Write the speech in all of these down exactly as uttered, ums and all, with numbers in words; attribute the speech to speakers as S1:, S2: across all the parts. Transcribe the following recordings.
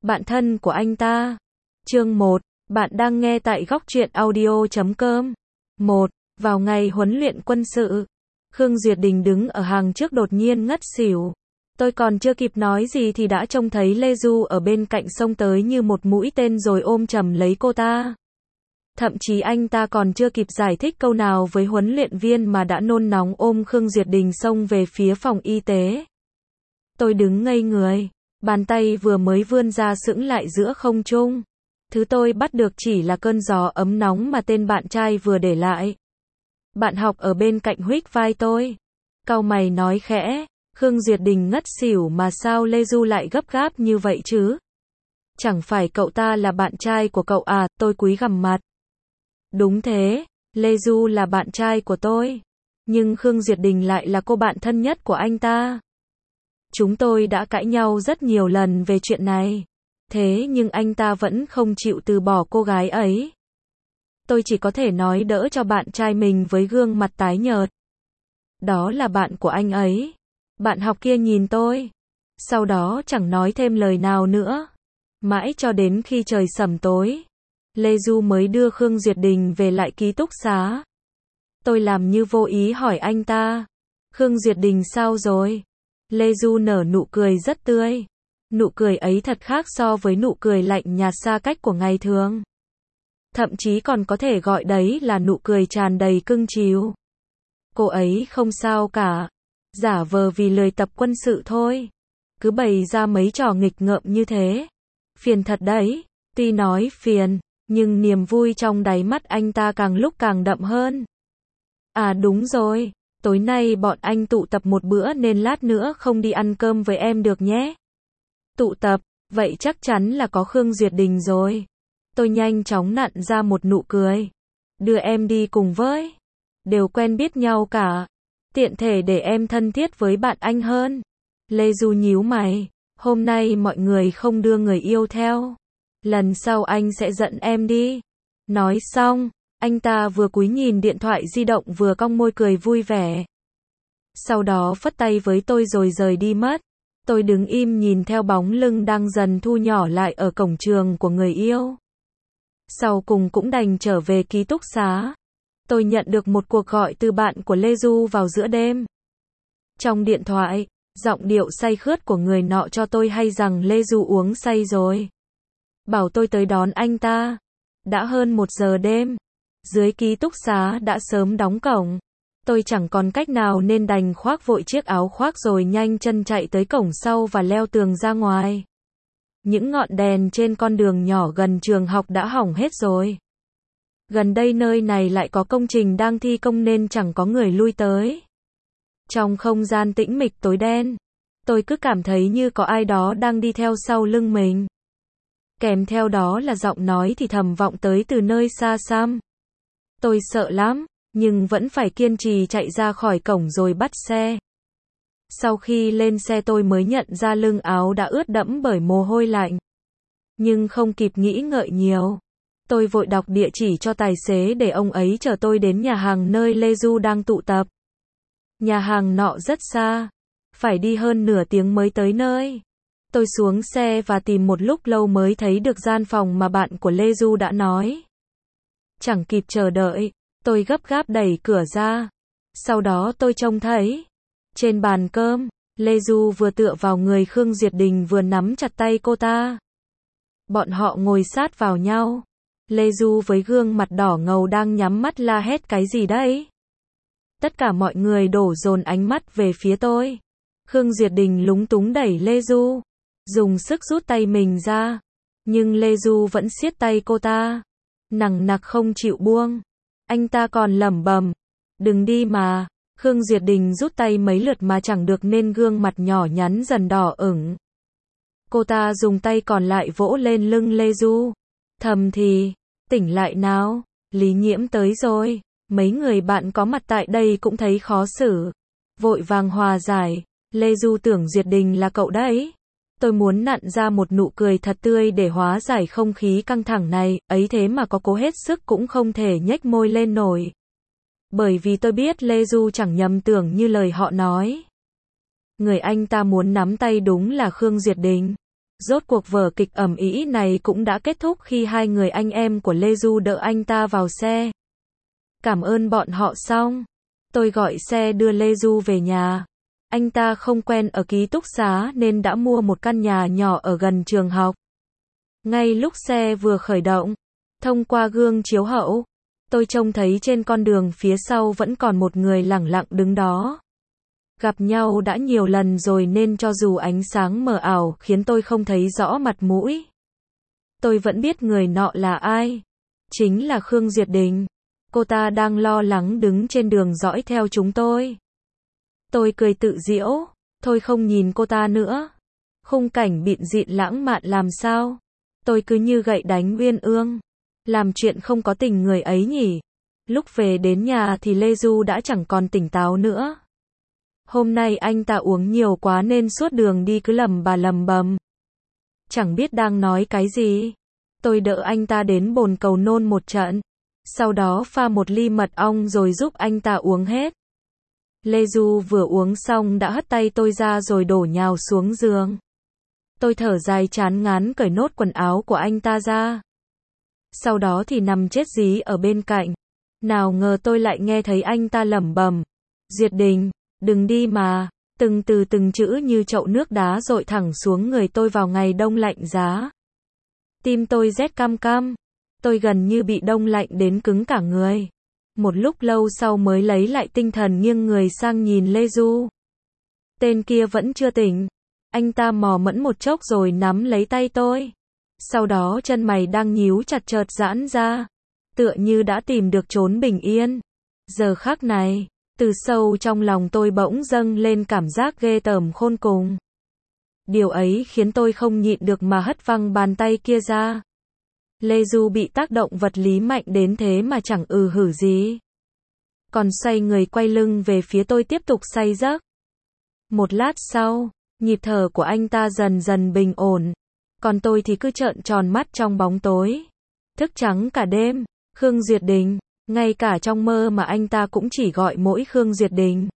S1: Bạn thân của anh ta. Chương một. Bạn đang nghe tại góc truyện audio chấm com. một. Vào ngày huấn luyện quân sự, Khương Duyệt Đình đứng ở hàng trước đột nhiên ngất xỉu. Tôi còn chưa kịp nói gì thì đã trông thấy Lê Du ở bên cạnh xông tới như một mũi tên rồi ôm chầm lấy cô ta. Thậm chí anh ta còn chưa kịp giải thích câu nào với huấn luyện viên mà đã nôn nóng ôm Khương Duyệt Đình xông về phía phòng y tế. Tôi đứng ngây người, bàn tay vừa mới vươn ra sững lại giữa không trung. Thứ tôi bắt được chỉ là cơn gió ấm nóng mà tên bạn trai vừa để lại. Bạn học ở bên cạnh huých vai tôi, cau mày nói khẽ, Khương Duyệt Đình ngất xỉu mà sao Lê Du lại gấp gáp như vậy chứ? Chẳng phải cậu ta là bạn trai của cậu à? Tôi cúi gằm mặt. Đúng thế, Lê Du là bạn trai của tôi, nhưng Khương Duyệt Đình lại là cô bạn thân nhất của anh ta. Chúng tôi đã cãi nhau rất nhiều lần về chuyện này, thế nhưng anh ta vẫn không chịu từ bỏ cô gái ấy. Tôi chỉ có thể nói đỡ cho bạn trai mình với gương mặt tái nhợt. Đó là bạn của anh ấy. Bạn học kia nhìn tôi, sau đó chẳng nói thêm lời nào nữa. Mãi cho đến khi trời sẩm tối, Lê Du mới đưa Khương Duyệt Đình về lại ký túc xá. Tôi làm như vô ý hỏi anh ta, Khương Duyệt Đình sao rồi? Lê Du nở nụ cười rất tươi. Nụ cười ấy thật khác so với nụ cười lạnh nhạt xa cách của ngày thường. Thậm chí còn có thể gọi đấy là nụ cười tràn đầy cưng chiều. Cô ấy không sao cả, giả vờ vì lười tập quân sự thôi. Cứ bày ra mấy trò nghịch ngợm như thế. Phiền thật đấy. Tuy nói phiền, nhưng niềm vui trong đáy mắt anh ta càng lúc càng đậm hơn. À đúng rồi, tối nay bọn anh tụ tập một bữa nên lát nữa không đi ăn cơm với em được nhé. Tụ tập, vậy chắc chắn là có Khương Duyệt Đình rồi. Tôi nhanh chóng nặn ra một nụ cười. Đưa em đi cùng với. Đều quen biết nhau cả. Tiện thể để em thân thiết với bạn anh hơn. Lê Du nhíu mày. Hôm nay mọi người không đưa người yêu theo. Lần sau anh sẽ dẫn em đi. Nói xong, anh ta vừa cúi nhìn điện thoại di động vừa cong môi cười vui vẻ. Sau đó phất tay với tôi rồi rời đi mất. Tôi đứng im nhìn theo bóng lưng đang dần thu nhỏ lại ở cổng trường của người yêu. Sau cùng cũng đành trở về ký túc xá. Tôi nhận được một cuộc gọi từ bạn của Lê Du vào giữa đêm. Trong điện thoại, giọng điệu say khướt của người nọ cho tôi hay rằng Lê Du uống say rồi. Bảo tôi tới đón anh ta. Đã hơn một giờ đêm. Dưới ký túc xá đã sớm đóng cổng. Tôi chẳng còn cách nào nên đành khoác vội chiếc áo khoác rồi nhanh chân chạy tới cổng sau và leo tường ra ngoài. Những ngọn đèn trên con đường nhỏ gần trường học đã hỏng hết rồi. Gần đây nơi này lại có công trình đang thi công nên chẳng có người lui tới. Trong không gian tĩnh mịch tối đen, tôi cứ cảm thấy như có ai đó đang đi theo sau lưng mình. Kèm theo đó là giọng nói thì thầm vọng tới từ nơi xa xăm. Tôi sợ lắm, nhưng vẫn phải kiên trì chạy ra khỏi cổng rồi bắt xe. Sau khi lên xe tôi mới nhận ra lưng áo đã ướt đẫm bởi mồ hôi lạnh. Nhưng không kịp nghĩ ngợi nhiều. Tôi vội đọc địa chỉ cho tài xế để ông ấy chở tôi đến nhà hàng nơi Lê Du đang tụ tập. Nhà hàng nọ rất xa. Phải đi hơn nửa tiếng mới tới nơi. Tôi xuống xe và tìm một lúc lâu mới thấy được gian phòng mà bạn của Lê Du đã nói. Chẳng kịp chờ đợi, tôi gấp gáp đẩy cửa ra. Sau đó tôi trông thấy, trên bàn cơm, Lê Du vừa tựa vào người Khương Duyệt Đình vừa nắm chặt tay cô ta. Bọn họ ngồi sát vào nhau. Lê Du với gương mặt đỏ ngầu đang nhắm mắt la hét cái gì đấy. Tất cả mọi người đổ dồn ánh mắt về phía tôi. Khương Duyệt Đình lúng túng đẩy Lê Du, dùng sức rút tay mình ra. Nhưng Lê Du vẫn siết tay cô ta, nằng nặc không chịu buông. Anh ta còn lẩm bẩm, đừng đi mà. Khương Duyệt Đình rút tay mấy lượt mà chẳng được nên gương mặt nhỏ nhắn dần đỏ ửng. Cô ta dùng tay còn lại vỗ lên lưng Lê Du. Thầm thì, tỉnh lại nào, Lý Nhiễm tới rồi. Mấy người bạn có mặt tại đây cũng thấy khó xử. Vội vàng hòa giải, Lê Du tưởng Duyệt Đình là cậu đấy. Tôi muốn nặn ra một nụ cười thật tươi để hóa giải không khí căng thẳng này, ấy thế mà có cố hết sức cũng không thể nhếch môi lên nổi. Bởi vì tôi biết Lê Du chẳng nhầm tưởng như lời họ nói. Người anh ta muốn nắm tay đúng là Khương Duyệt Đình. Rốt cuộc vở kịch ầm ĩ này cũng đã kết thúc khi hai người anh em của Lê Du đỡ anh ta vào xe. Cảm ơn bọn họ xong, tôi gọi xe đưa Lê Du về nhà. Anh ta không quen ở ký túc xá nên đã mua một căn nhà nhỏ ở gần trường học. Ngay lúc xe vừa khởi động, thông qua gương chiếu hậu, tôi trông thấy trên con đường phía sau vẫn còn một người lẳng lặng đứng đó. Gặp nhau đã nhiều lần rồi nên cho dù ánh sáng mờ ảo khiến tôi không thấy rõ mặt mũi, tôi vẫn biết người nọ là ai. Chính là Khương Duyệt Đình. Cô ta đang lo lắng đứng trên đường dõi theo chúng tôi. Tôi cười tự giễu, thôi không nhìn cô ta nữa. Khung cảnh bịn dịn lãng mạn làm sao? Tôi cứ như gậy đánh uyên ương. Làm chuyện không có tình người ấy nhỉ? Lúc về đến nhà thì Lê Du đã chẳng còn tỉnh táo nữa. Hôm nay anh ta uống nhiều quá nên suốt đường đi cứ lầm bà lầm bầm. Chẳng biết đang nói cái gì. Tôi đỡ anh ta đến bồn cầu nôn một trận. Sau đó pha một ly mật ong rồi giúp anh ta uống hết. Lê Du vừa uống xong đã hất tay tôi ra rồi đổ nhào xuống giường. Tôi thở dài chán ngán cởi nốt quần áo của anh ta ra. Sau đó thì nằm chết dí ở bên cạnh. Nào ngờ tôi lại nghe thấy anh ta lẩm bẩm. Duyệt Đình, đừng đi mà. Từng từ từng chữ như chậu nước đá dội thẳng xuống người tôi vào ngày đông lạnh giá. Tim tôi rét cam cam. Tôi gần như bị đông lạnh đến cứng cả người. Một lúc lâu sau mới lấy lại tinh thần nghiêng người sang nhìn Lê Du. Tên kia vẫn chưa tỉnh. Anh ta mò mẫm một chốc rồi nắm lấy tay tôi. Sau đó chân mày đang nhíu chặt chợt giãn ra. Tựa như đã tìm được chốn bình yên. Giờ khắc này, từ sâu trong lòng tôi bỗng dâng lên cảm giác ghê tởm khôn cùng. Điều ấy khiến tôi không nhịn được mà hất văng bàn tay kia ra. Lê Du bị tác động vật lý mạnh đến thế mà chẳng ừ hử gì. Còn xoay người quay lưng về phía tôi tiếp tục say giấc. Một lát sau, nhịp thở của anh ta dần dần bình ổn. Còn tôi thì cứ trợn tròn mắt trong bóng tối. Thức trắng cả đêm. Khương Duyệt Đình. Ngay cả trong mơ mà anh ta cũng chỉ gọi mỗi Khương Duyệt Đình.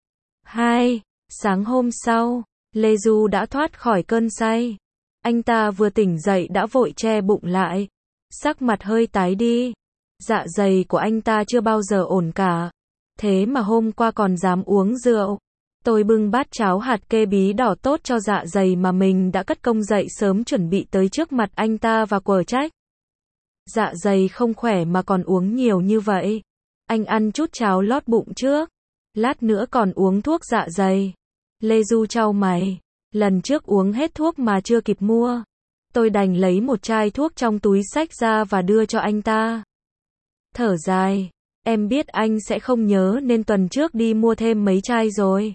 S1: Hai. Sáng hôm sau, Lê Du đã thoát khỏi cơn say. Anh ta vừa tỉnh dậy đã vội che bụng lại. Sắc mặt hơi tái đi. Dạ dày của anh ta chưa bao giờ ổn cả. Thế mà hôm qua còn dám uống rượu. Tôi bưng bát cháo hạt kê bí đỏ tốt cho dạ dày mà mình đã cất công dậy sớm chuẩn bị tới trước mặt anh ta và quở trách. Dạ dày không khỏe mà còn uống nhiều như vậy. Anh ăn chút cháo lót bụng trước. Lát nữa còn uống thuốc dạ dày. Lê Du chau mày. Lần trước uống hết thuốc mà chưa kịp mua. Tôi đành lấy một chai thuốc trong túi xách ra và đưa cho anh ta. Thở dài. Em biết anh sẽ không nhớ nên tuần trước đi mua thêm mấy chai rồi.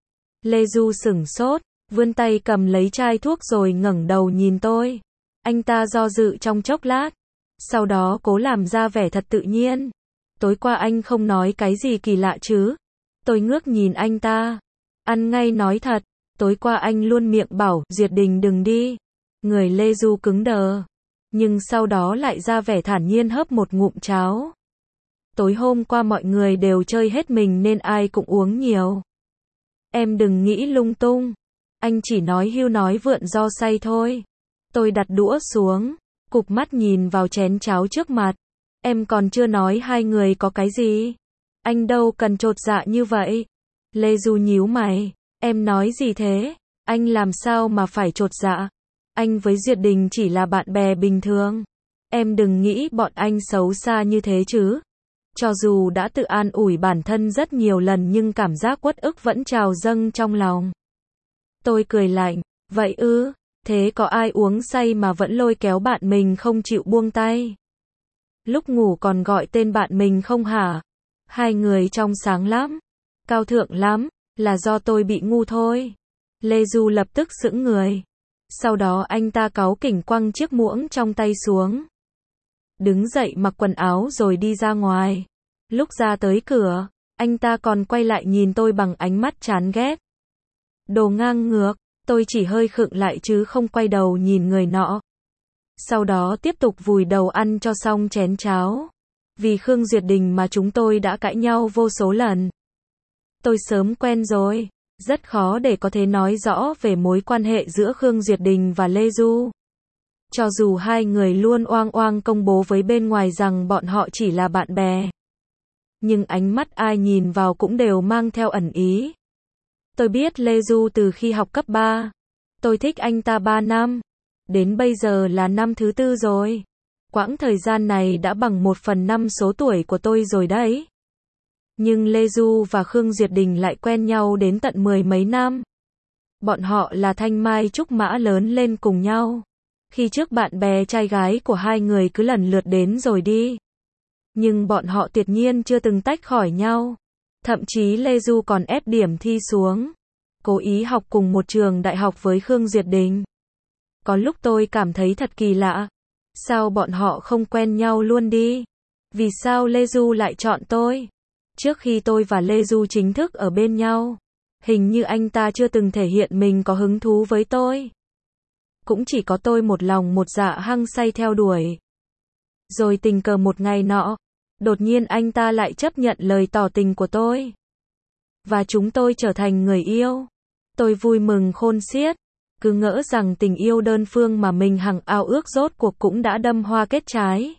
S1: Lê Du sửng sốt, vươn tay cầm lấy chai thuốc rồi ngẩng đầu nhìn tôi. Anh ta do dự trong chốc lát. Sau đó cố làm ra vẻ thật tự nhiên. Tối qua anh không nói cái gì kỳ lạ chứ? Tôi ngước nhìn anh ta. Ăn ngay nói thật. Tối qua anh luôn miệng bảo Duyệt Đình đừng đi. Người Lê Du cứng đờ. Nhưng sau đó lại ra vẻ thản nhiên hớp một ngụm cháo. Tối hôm qua mọi người đều chơi hết mình nên ai cũng uống nhiều. Em đừng nghĩ lung tung. Anh chỉ nói hưu nói vượn do say thôi. Tôi đặt đũa xuống, cụp mắt nhìn vào chén cháo trước mặt. Em còn chưa nói hai người có cái gì. Anh đâu cần chột dạ như vậy. Lê Du nhíu mày. Em nói gì thế? Anh làm sao mà phải chột dạ? Anh với Duyệt Đình chỉ là bạn bè bình thường. Em đừng nghĩ bọn anh xấu xa như thế chứ. Cho dù đã tự an ủi bản thân rất nhiều lần nhưng cảm giác uất ức vẫn trào dâng trong lòng. Tôi cười lạnh. Vậy ư? Thế có ai uống say mà vẫn lôi kéo bạn mình không chịu buông tay? Lúc ngủ còn gọi tên bạn mình không hả? Hai người trong sáng lắm. Cao thượng lắm. Là do tôi bị ngu thôi. Lê Du lập tức sững người. Sau đó anh ta cáu kỉnh quăng chiếc muỗng trong tay xuống. Đứng dậy mặc quần áo rồi đi ra ngoài. Lúc ra tới cửa, anh ta còn quay lại nhìn tôi bằng ánh mắt chán ghét. Đồ ngang ngược, tôi chỉ hơi khựng lại chứ không quay đầu nhìn người nọ. Sau đó tiếp tục vùi đầu ăn cho xong chén cháo. Vì Khương Duyệt Đình mà chúng tôi đã cãi nhau vô số lần. Tôi sớm quen rồi. Rất khó để có thể nói rõ về mối quan hệ giữa Khương Duyệt Đình và Lê Du. Cho dù hai người luôn oang oang công bố với bên ngoài rằng bọn họ chỉ là bạn bè. Nhưng ánh mắt ai nhìn vào cũng đều mang theo ẩn ý. Tôi biết Lê Du từ khi học cấp ba. Tôi thích anh ta ba năm. Đến bây giờ là năm thứ tư rồi. Quãng thời gian này đã bằng một phần năm số tuổi của tôi rồi đấy. Nhưng Lê Du và Khương Duyệt Đình lại quen nhau đến tận mười mấy năm. Bọn họ là thanh mai trúc mã lớn lên cùng nhau. Khi trước bạn bè trai gái của hai người cứ lần lượt đến rồi đi. Nhưng bọn họ tuyệt nhiên chưa từng tách khỏi nhau. Thậm chí Lê Du còn ép điểm thi xuống. Cố ý học cùng một trường đại học với Khương Duyệt Đình. Có lúc tôi cảm thấy thật kỳ lạ. Sao bọn họ không quen nhau luôn đi? Vì sao Lê Du lại chọn tôi? Trước khi tôi và Lê Du chính thức ở bên nhau, hình như anh ta chưa từng thể hiện mình có hứng thú với tôi. Cũng chỉ có tôi một lòng một dạ hăng say theo đuổi. Rồi tình cờ một ngày nọ, đột nhiên anh ta lại chấp nhận lời tỏ tình của tôi. Và chúng tôi trở thành người yêu. Tôi vui mừng khôn xiết. Cứ ngỡ rằng tình yêu đơn phương mà mình hằng ao ước rốt cuộc cũng đã đâm hoa kết trái.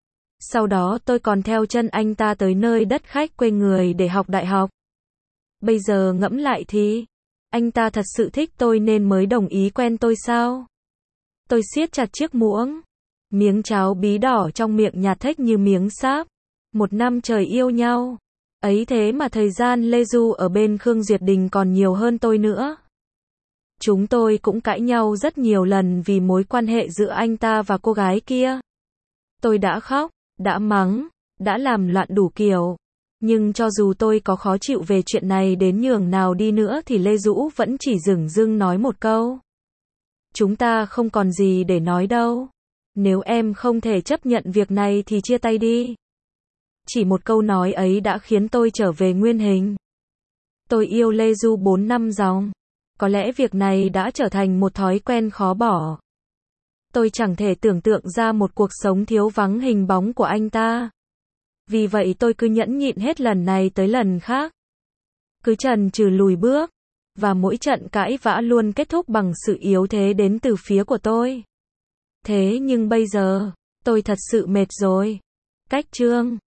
S1: Sau đó tôi còn theo chân anh ta tới nơi đất khách quê người để học đại học. Bây giờ ngẫm lại thì, anh ta thật sự thích tôi nên mới đồng ý quen tôi sao? Tôi siết chặt chiếc muỗng. Miếng cháo bí đỏ trong miệng nhạt thếch như miếng sáp. Một năm trời yêu nhau. Ấy thế mà thời gian Lê Du ở bên Khương Duyệt Đình còn nhiều hơn tôi nữa. Chúng tôi cũng cãi nhau rất nhiều lần vì mối quan hệ giữa anh ta và cô gái kia. Tôi đã khóc, đã mắng, đã làm loạn đủ kiểu. Nhưng cho dù tôi có khó chịu về chuyện này đến nhường nào đi nữa thì Lê Dũ vẫn chỉ dửng dưng nói một câu. Chúng ta không còn gì để nói đâu. Nếu em không thể chấp nhận việc này thì chia tay đi. Chỉ một câu nói ấy đã khiến tôi trở về nguyên hình. Tôi yêu Lê Du bốn năm dòng. Có lẽ việc này đã trở thành một thói quen khó bỏ. Tôi chẳng thể tưởng tượng ra một cuộc sống thiếu vắng hình bóng của anh ta. Vì vậy tôi cứ nhẫn nhịn hết lần này tới lần khác. Cứ chần chừ lùi bước. Và mỗi trận cãi vã luôn kết thúc bằng sự yếu thế đến từ phía của tôi. Thế nhưng bây giờ, tôi thật sự mệt rồi. Cách chương